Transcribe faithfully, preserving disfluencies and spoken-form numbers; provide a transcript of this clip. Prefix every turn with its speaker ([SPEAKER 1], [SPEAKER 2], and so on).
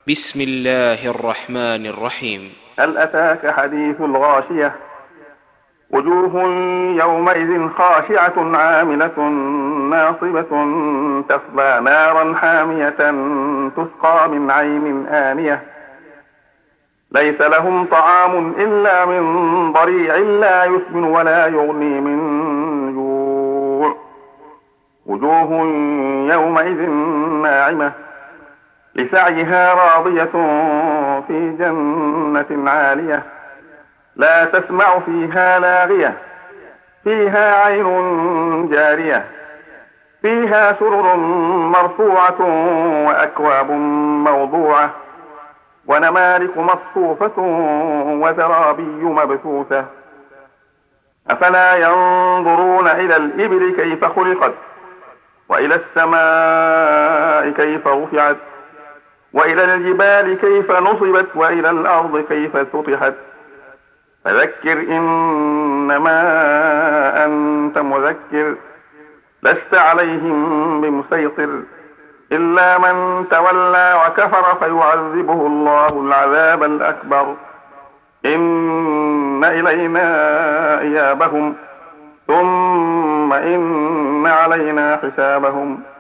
[SPEAKER 1] بسم الله الرحمن الرحيم.
[SPEAKER 2] هل أتاك حديث الغاشية؟ وجوه يومئذ خاشعة عاملة ناصبة تصلى نارا حامية تسقى من عين آنية ليس لهم طعام إلا من ضريع لا يسمن ولا يغني من جوع. وجوه يومئذ ناعمة لسعيها راضية في جنة عالية لا تسمع فيها لاغية فيها عين جارية فيها سرر مرفوعة وأكواب موضوعة ونمارق مصفوفة وزرابي مبثوثة أفلا ينظرون إلى الإبل كيف خلقت وإلى السماء كيف رفعت وإلى الجبال كيف نصبت وإلى الأرض كيف سطحت فذكر إنما أنت مذكر لست عليهم بمسيطر إلا من تولى وكفر فيعذبه الله العذاب الأكبر إن إلينا إيابهم ثم إن علينا حسابهم